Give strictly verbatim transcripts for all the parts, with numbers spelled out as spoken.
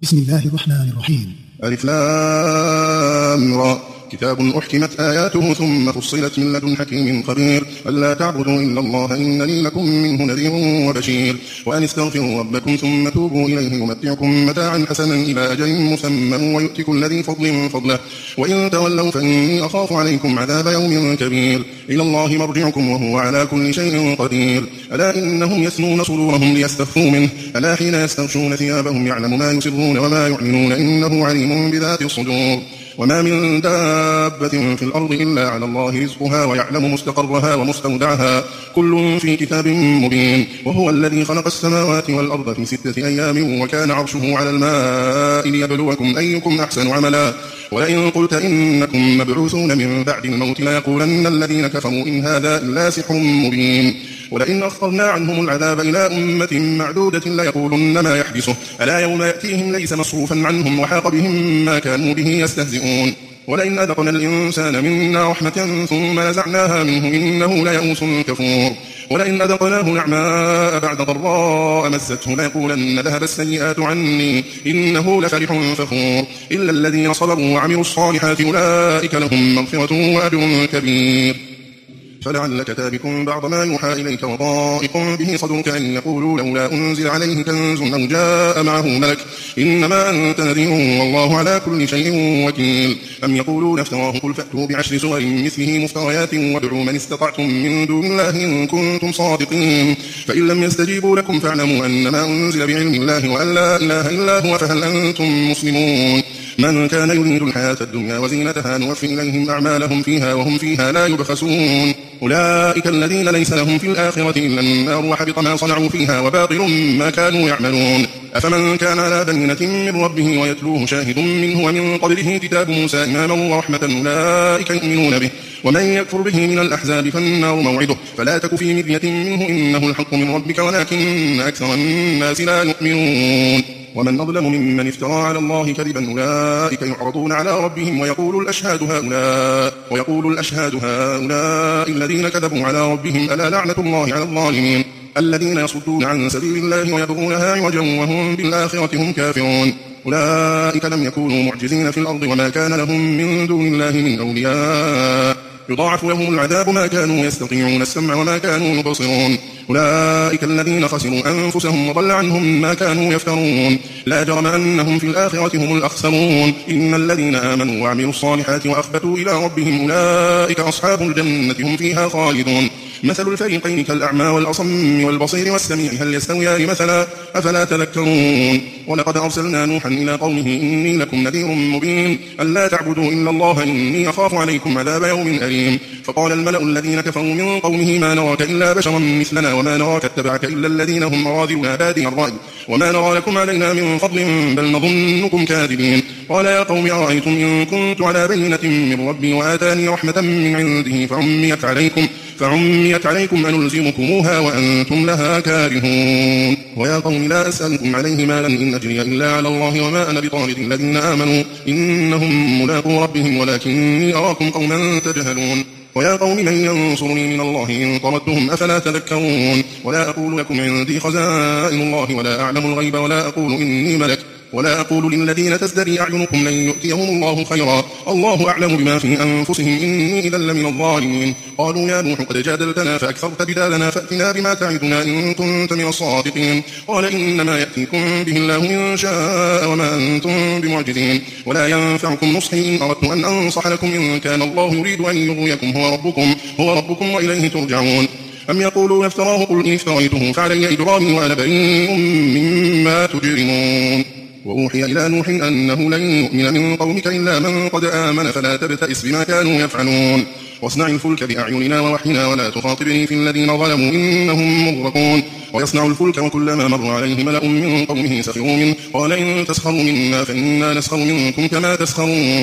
بسم الله الرحمن الرحيم. ألف لام را كتاب أحكمت آياته ثم فصلت من لدن حكيم خبير ألا تعبدوا إلا الله إنني لكم منه نذير وبشير وأن استغفروا ربكم ثم توبوا إليه يمتعكم متاعا حسنا إلى أجل مسمى ويؤتي كل ذي فضل فضله وإن تولوا فإني أخاف عليكم عذاب يوم كبير إلى الله مرجعكم وهو على كل شيء قدير ألا إنهم يثنون صدورهم ليستخفوا منه ألا حين يستغشون ثيابهم يعلم ما يسرون وما يعلنون إنه عليم بذات الصدور وما من دابة في الأرض إلا على الله رزقها ويعلم مستقرها ومستودعها كل في كتاب مبين وهو الذي خلق السماوات والأرض في ستة أيام وكان عرشه على الماء ليبلوكم أيكم أحسن عملا ولئن قلت إنكم مبعوثون من بعد الموت ليقولن الذين كفروا إن هذا إلا سحر مبين ولئن أخرنا عنهم العذاب إلى أمة معدودة ليقولن ما يحبسه ألا يوم يأتيهم ليس مصروفا عنهم وحاق بهم ما كانوا به يستهزئون ولئن أذقنا الإنسان منا رحمة ثم نزعناها منه إنه ليئوس كفور ولئن أذقناه نعماء بعد ضراء مسته ليقولن ذهب السيئات عني إنه لفرح فخور إلا الذين صبروا وعملوا الصالحات أولئك لهم مغفرة وأجر كبير فلعلك تارك بعض ما يوحى إليك وضائق به صدرك أن يقولوا لولا أنزل عليه كنز أو جاء معه ملك إنما أنت نذير والله على كل شيء وكيل أم يقولون افتراه قل فأتوا بعشر سور مثله مفتريات وادعوا من استطعتم من دون الله إن كنتم صادقين فإن لم يستجيبوا لكم فاعلموا أنما أنزل بعلم الله وأن لا إله إلا هو فهل أنتم مسلمون من كان يريد الحياة الدنيا وزينتها نوفي إليهم أعمالهم فيها وهم فيها لا يبخسون أولئك الذين ليس لهم في الآخرة إلا النار وحبط ما صنعوا فيها وباطل ما كانوا يعملون أفمن كان على بينة من ربه ويتلوه شاهد منه ومن قبله كتاب موسى إماما ورحمة أولئك يؤمنون به ومن يكفر به من الأحزاب فالنار موعده فلا تك في مرية منه إنه الحق من ربك ولكن أكثر الناس لا يؤمنون ومن أظلم ممن افترى على الله كذبا أولئك يعرضون على ربهم ويقول الأشهاد هؤلاء ويقول الأشهاد هؤلاء الذين كذبوا على ربهم ألا لعنة الله على الظالمين الذين يصدون عن سبيل الله ويبغونها عوجا وهم بالآخرة هم كافرون أولئك لم يكونوا معجزين في الأرض وما كان لهم من دون الله من أولياء يضاعف لهم العذاب ما كانوا يستطيعون السمع وما كانوا يبصرون أولئك الذين خسروا أنفسهم وضل عنهم ما كانوا يفترون لا جرم أنهم في الآخرة هم الأخسرون إن الذين آمنوا وعملوا الصالحات وأخبتوا إلى ربهم أولئك أصحاب الجنة هم فيها خالدون مثل الفريقين كالأعمى والأصم والبصير والسميع هل يستويان مثلا أفلا تذكرون ولقد أرسلنا نوحا إلى قومه إني لكم نذير مبين ألا تعبدوا إلا الله إني أخاف عليكم عذاب يوم أليم فقال الملأ الذين كفروا من قومه ما نراك إلا بشرا مثلنا وما نراك اتبعك إلا الذين هم أراذلنا بادي الرأي وما نرى لكم علينا من فضل بل نظنكم كاذبين قال يا قوم أرأيتم إن كنت على بينة من ربي وآتاني رحمة من عنده فعميت عليكم فعميت عليكم أنلزمكموها وأنتم لها كارهون ويا قوم لا أسألكم عليه مالا إن أجري إلا على الله وما أنا بطارد الذين آمنوا إنهم ملاقو ربهم ولكني أراكم قوما تجهلون ويا قوم من ينصرني من الله إن طردتهم أفلا تذكرون ولا أقول لكم عندي خزائن الله ولا أعلم الغيب ولا أقول إني ملك ولا أقول للذين تزدري أعينكم لن يؤتيهم الله خيرا الله أعلم بما في أنفسهم إني إذا لمن الظالمين قالوا يا نوح قد جادلتنا فأكثرت بدالنا فأتنا بما تعدنا إن كنت من الصادقين قال إنما يأتيكم به الله إن شاء وما أنتم بمعجزين ولا ينفعكم نصحي إن أردت أن أنصح لكم إن كان الله يريد أن يغويكم هو ربكم هو ربكم وإليه ترجعون أم يقولون افتراه قل إن افتريته فعلي إجرامي وأنا بريء مما تجرمون وأوحي إلى نوح أنه لن يؤمن من قومك إلا من قد آمن فلا تبتئس بما كانوا يفعلون واصنع الفلك بأعيننا ووحينا ولا تخاطبني في الذين ظلموا إنهم مغرقون ويصنع الفلك وكلما مر عليه ملأ من قومه سخروا منه قال إن تسخروا منا فإنا نسخر منكم كما تسخرون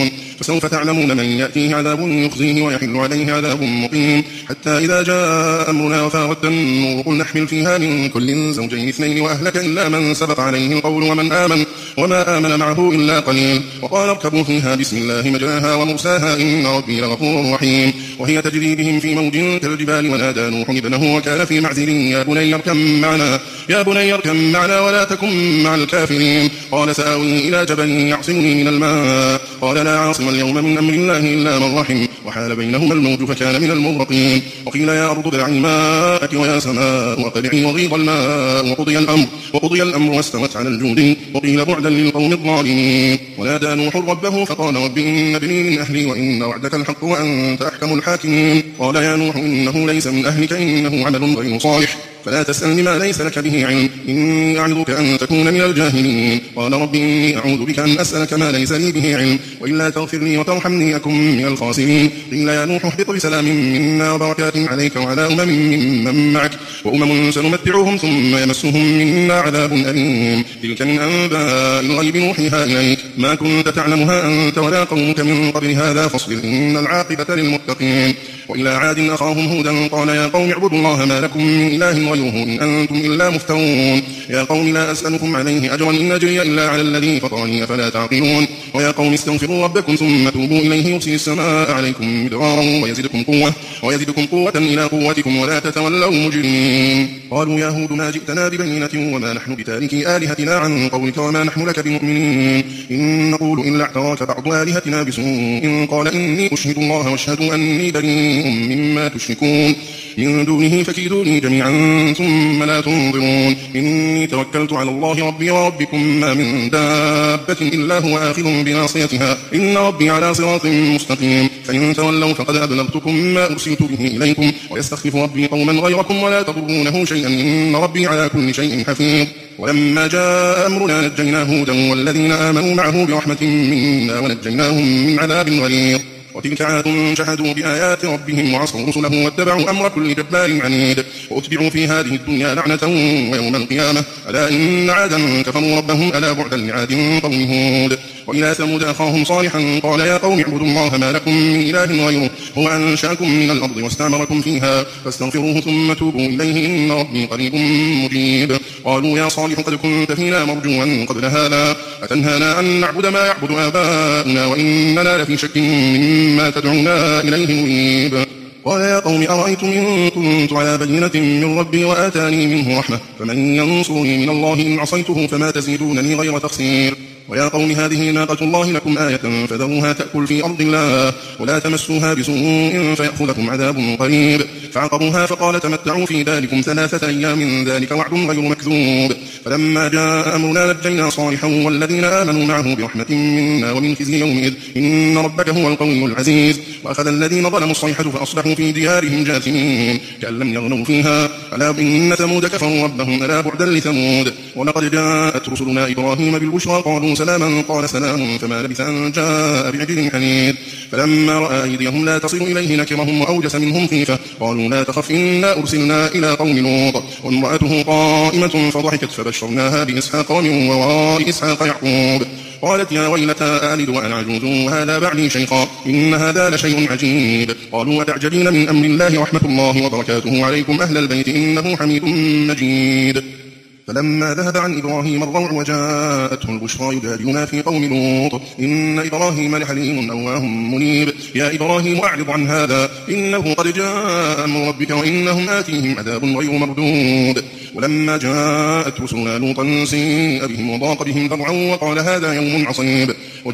فسوف تعلمون من يأتيه عذاب يخزيه ويحل عليه عذاب مقيم. حتى إذا جاء أمرنا وفارت النور قل نحمل فيها من كل زوجين اثنين وأهلك إلا من سبق عليه القول ومن آمن وما آمن معه إلا قليل. وقال اركبوا فيها بسم الله مجراها ومرساها إن ربي لغفور رحيم. وهي تجري بهم في موج كالجبال ونادى نوح ابنه وكان في معزل يا بني اركب معنا يا بني اركب معنا ولا تكن مع الكافرين. قال سآوي إلى جبل يعصمني من الماء قال لا عاصم اليوم من أمر الله إلا من رحم وحال بينهما الموج فكان من المغرقين. وقيل يا أرض ابلعي ماءك ويا سماء أقلعي وغيض الماء وقضي الأمر وقضي الأمر واستوت على الجود وقيل بعدا للقوم الظالمين. ونادى نوح ربه فقال رب إن ابني من أهلي وإن وعدك الحق وأنت أحكم الحاكمين. قال يا نوح إنه ليس من أهلك إنه عمل غير صالح فلا تسألني ما ليس لك به علم إني أعظك أن تكون من الجاهلين. قال رب إني أعوذ بك أن أسألك ما ليس لي به علم وإلا تغفر لي وترحمني أكن من الخاسرين. قيل يا نوح اهبط بسلام منا وبركات عليك وعلى أمم ممن معك وأمم سنمتعهم ثم يمسهم منا عذاب أليم. تلك من أنباء الغيب نوحيها إليك ما كنت تعلمها أنت ولا قومك من قبل هذا فاصبر إن العاقبة للمتقين. وإلى عاد أخاهم هودا قال يا قوم اعبدوا الله ما لكم من إله غيره إن أنتم إلا مفترون. يا قوم لا أسألكم عليه أجرا إن أجري إلا على الذي فطرني أفلا تعقلون. ويا قوم استغفروا ربكم ثم توبوا إليه يرسل السماء عليكم مدرارا ويزدكم قوة ويزدكم قوة إلى قوتكم ولا تتولوا مجرمين. قالوا يا هود ما جئتنا ببينة وما نحن بتاركي آلهتنا عن قولك وما نحن لك بمؤمنين إن نقول إلا اعتراك بعض آلهتنا بسوء قال إني أشهد الله واشهدوا أني بريء مما تشركون من دونه فكيدوني جميعا ثم لا تنظرون. إني توكلت على الله ربي وربكم ما من دابة إلا هو آخذ بناصيتها إن ربي على صراط مستقيم. فإن تولوا فقد أبلغتكم ما أرسلت به إليكم ويستخلف ربي قوما غيركم ولا تضرونه شيئا إن ربي على كل شيء حفيظ. ولما جاء أمرنا نجينا هودا والذين آمنوا معه برحمة منا ونجيناهم من عذاب غليظ. وتلك عاد شهدوا بآيات ربهم وعصوا رسله واتبعوا أمر كل جبار عنيد وأتبعوا في هذه الدنيا لعنة ويوم القيامة ألا إن عادا كفروا ربهم ألا بعدا لعاد قوم هود. وإلى ثمود أخاهم صالحا قال يا قوم اعبدوا الله ما لكم من إله غيره هو أنشأكم من الأرض واستعمركم فيها فاستغفروه ثم توبوا إليه إن ربي قريب مجيب. قالوا يا صالح قد كنت فينا مرجوا قبل هذا أتنهانا أن نعبد ما يعبد آباؤنا وإننا لفي شك مما تدعونا إليه مريب. قال يا قوم أرأيتم إن كنت على بينة من ربي وآتاني منه رحمة فمن ينصرني من الله إن عصيته فما تزيدونني غير تخسير. ويا قوم هذه ناقة الله لكم آية فذروها تأكل في أرض الله ولا تمسوها بسوء فيأخذكم عذاب قريب. فعقروها فقال تمتعوا في ذلكم ثلاثة أيام ذلك وعد غير مكذوب. فلما جاء أمرنا نجينا صالحا والذين آمنوا معه برحمة منا ومن خزي يومئذ إن ربك هو القوي العزيز. وأخذ الذين ظلموا الصيحة فأصبحوا في ديارهم جاثمين كأن لم يغنوا فيها ألا إن ثمود كفروا ربهم ألا بعدا لثمود. ولقد جاءت رسلنا إبراهيم بالبشرى قالوا سلاما قال سلام فما لبث أن جاء بعجل حنيذ. فلما رأى أيديهم لا تصل إليه نكرهم وأوجس منهم خيفة قالوا لا تخف إنا أرسلنا إلى قوم لوط وامرأته قائمة فضحكت فبشرناها بإسحاق ومن وراء إسحاق يعقوب. قالت يا ويلتى آلد وأنا عجوز وهذا بعلي شيخا إن هذا لشيء عجيب. قالوا أتعجبين من أمر الله رحمة الله وبركاته عليكم أهل البيت إنه حميد مجيد. فلما ذهب عن إبراهيم الروع وجاءته البشرى يجادلنا في قوم لوط إن إبراهيم لحليم أواه منيب. يا إبراهيم أعرض عن هذا إنه قد جاء أمر ربك وإنهم آتيهم عذاب غير مردود. ولما جاءت رسلنا لوطا سيء بهم وضاق بهم ذرعا وقال هذا يوم عصيب.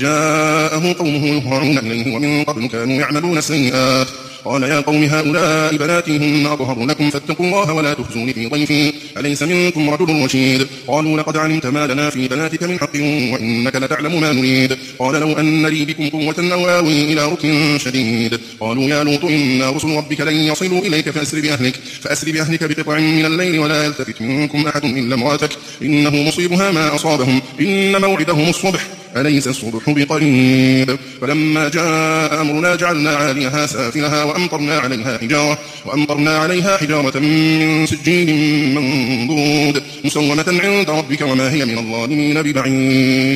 وجاءه قومه يهرعون إليه ومن قبل كانوا يعملون السيئات. قال يا قوم هؤلاء بناتي هن أطهر لكم فاتقوا الله ولا تخزوني في ضيفي أليس منكم رجل رشيد. قالوا لقد علمت ما لنا في بناتك من حق وإنك لتعلم ما نريد. قال لو أن لي بكم قوة أو آوي إلى ركن شديد. قالوا يا لوط إن رسل ربك لن يصلوا إليك فأسر بأهلك, فأسر بأهلك بقطع من الليل ولا يلتفت منكم أحد إلا امرأتك إنه مصيبها ما أصابهم إن موعدهم الصبح أليس الصبح بقريب. فلما جاء أمرنا جعلنا عاليها سافلها وأمطرنا عليها حجارة وأمطرنا عليها حجارة من سجيل منضود مسومة عند ربك وما هي من الظالمين ببعيد.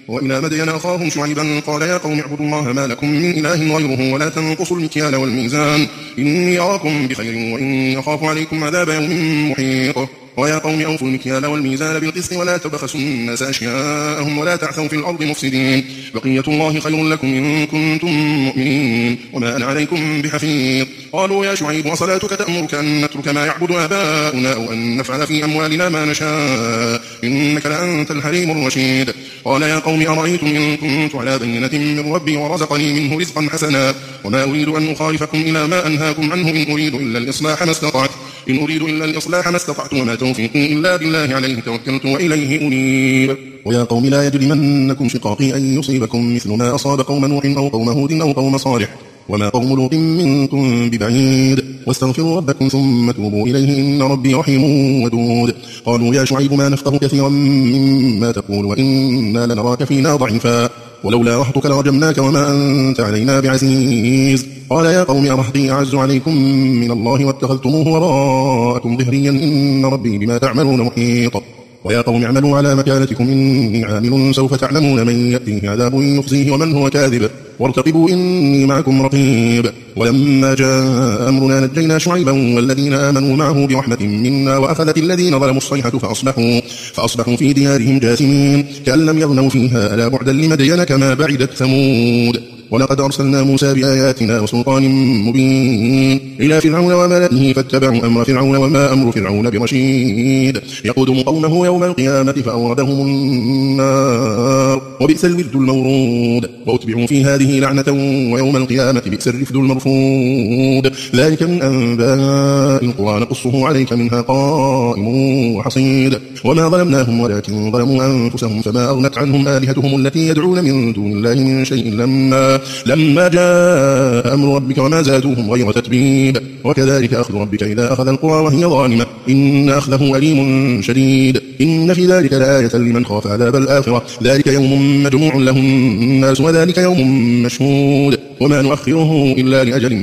وإلى مدين أخاهم شعيبا قال يا قوم اعبدوا الله ما لكم من إله غيره ولا تنقصوا المكيال والميزان إني أراكم بخير وإني أخاف عليكم عذاب يوم محيط ويا قوم أوفوا المكيال والميزان بالقسط ولا تبخسوا الناس أشياءهم ولا تعثوا في الأرض مفسدين بقية الله خير لكم إن كنتم مؤمنين وما أنا عليكم بحفيظ قالوا يا شعيب وصلاتك تأمرك أن نترك ما يعبد آباؤنا أو أن نفعل في أموالنا ما نشاء إنك لأنت الحليم الرشيد قال يا قوم أرأيتم إن كنت على بينة من ربي ورزقني منه رزقا حسنا وما أريد أن أخالفكم إلى ما أنهاكم عنه إن أريد إلا الإصلاح ما استطعت إن أريد إلا الإصلاح ما استطعت وما توفيقي إلا بالله عليه توكلت وإليه أنيب ويا قوم لا يجرمنكم شقاقي أن يصيبكم مثل ما أصاب قوم نوح أو قوم هود أو قوم صالح وما قوم لوط منكم ببعيد واستغفروا ربكم ثم توبوا إليه إن ربي رحيم ودود قالوا يا شعيب ما نفقه كثيرا مما تقول وإنا لنراك فينا ضعيفا ولولا رهطك لرجمناك وما أنت علينا بعزيز قال يا قوم أرهطي أعز عليكم من الله واتخذتموه وراءكم ظهريا إن ربي بما تعملون محيط ويا قوم اعملوا على مكانتكم إني عامل سوف تعلمون من يأتيه عذاب يخزيه ومن هو كاذب وارتقبوا إني معكم رقيب ولما جاء أمرنا نجينا شعيبا والذين آمنوا معه برحمة منا وأخذت الذين ظلموا الصيحة فأصبحوا, فأصبحوا في ديارهم جاثمين كأن لم يغنوا فيها ألا بعدا لمدين كما بعدت ثمود ولقد أرسلنا موسى بآياتنا وسلطان مبين إلى فرعون وملئه فاتبعوا أمر فرعون وما أمر فرعون برشيد يقدم قومه يوم القيامة فأوردهم النار وبئس الورد المورود وأتبعوا في هذه لعنة ويوم القيامة بئس الرفد المرفود ذلك من أنباء القرى نقصه عليك منها قائم وحصيد وما ظلمناهم ولكن ظلموا أنفسهم فما أغنت عنهم آلهتهم التي يدعون من دون الله من شيء لما لما جاء أمر ربك وما زادوهم غير تتبيب وكذلك أخذ ربك إذا أخذ القرى وهي ظالمة إن أخذه أليم شديد إن في ذلك لآية لمن خاف عذاب الآخرة ذلك يوم مجموع له الناس وذلك يوم مشهود وما نؤخره إلا لأجل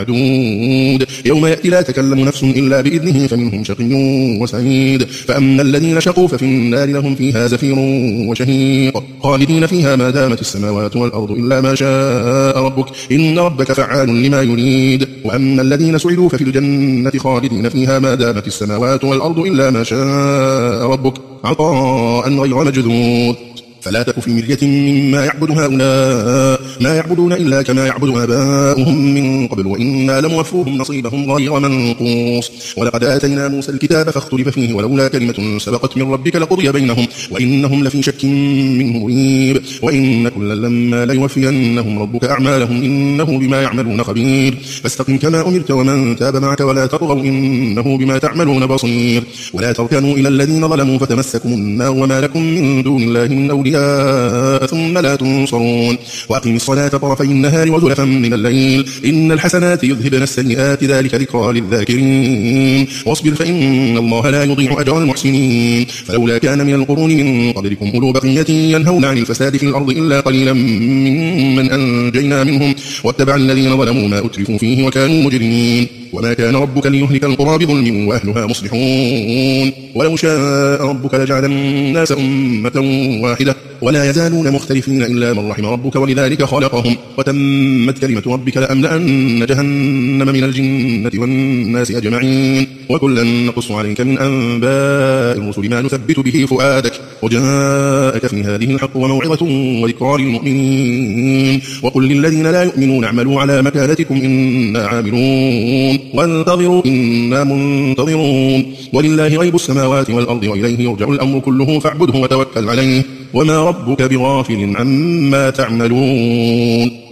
معدود يوم يأتي لا تكلم نفس إلا بإذنه فمنهم شقي وسعيد فأما الذين شقوا ففي النار لهم فيها زفير وشهيق خالدين فيها ما دامت السماوات والأرض إلا ما شاء ربك إن ربك فعال لما يريد وأما الذين سعدوا ففي الجنة خالدين فيها ما دامت السماوات والأرض إلا ما شاء ربك عطاء غير مجذوذ فلا تك في مرية مما يعبد هؤلاء ما يعبدون إلا كما يعبد آباؤهم من قبل وإنا لموفوهم نصيبهم غير منقوص ولقد آتينا موسى الكتاب فاختلف فيه ولولا كلمة سبقت من ربك لقضي بينهم وإنهم لفي شك منه مريب وإن كلا لما ليوفينهم ربك أعمالهم إنه بما يعملون خبير فاستقم كما أمرت ومن تاب معك ولا تطغوا إنه بما تعملون بصير ولا تركنوا إلى الذين ظلموا فتمسكم النار وما لكم من دون الله من أولياء ثم لا تنصرون وأقم الصلاة طرفي النهار وزلفا من الليل إن الحسنات يذهبن السيئات ذلك ذكرى للذاكرين واصبر فإن الله لا يضيع أجر المحسنين فلولا كان من القرون من قبلكم أولو بقية ينهون عن الفساد في الأرض إلا قليلا ممن أنجينا منهم واتبع الذين ظلموا ما أترفوا فيه وكانوا مجرمين وما كان ربك ليهلك القرى بظلم وأهلها مصلحون ولو شاء ربك لجعل الناس أمة واحدة ولا يزالون مختلفين إلا من رحم ربك ولذلك خلقهم وتمت كلمة ربك لأملأن جهنم من الجنة والناس أجمعين وكلا نقص عليك من أنباء الرسل ما نثبت به فؤادك وجاءك في هذه الحق وموعظة وذكرى للمؤمنين وقل للذين لا يؤمنون اعملوا على مكانتكم إنا عاملون وانتظروا إنا منتظرون ولله غيب السماوات والأرض وإليه يرجع الأمر كله فاعبده وتوكل عليه وما ربك بغافل عما تعملون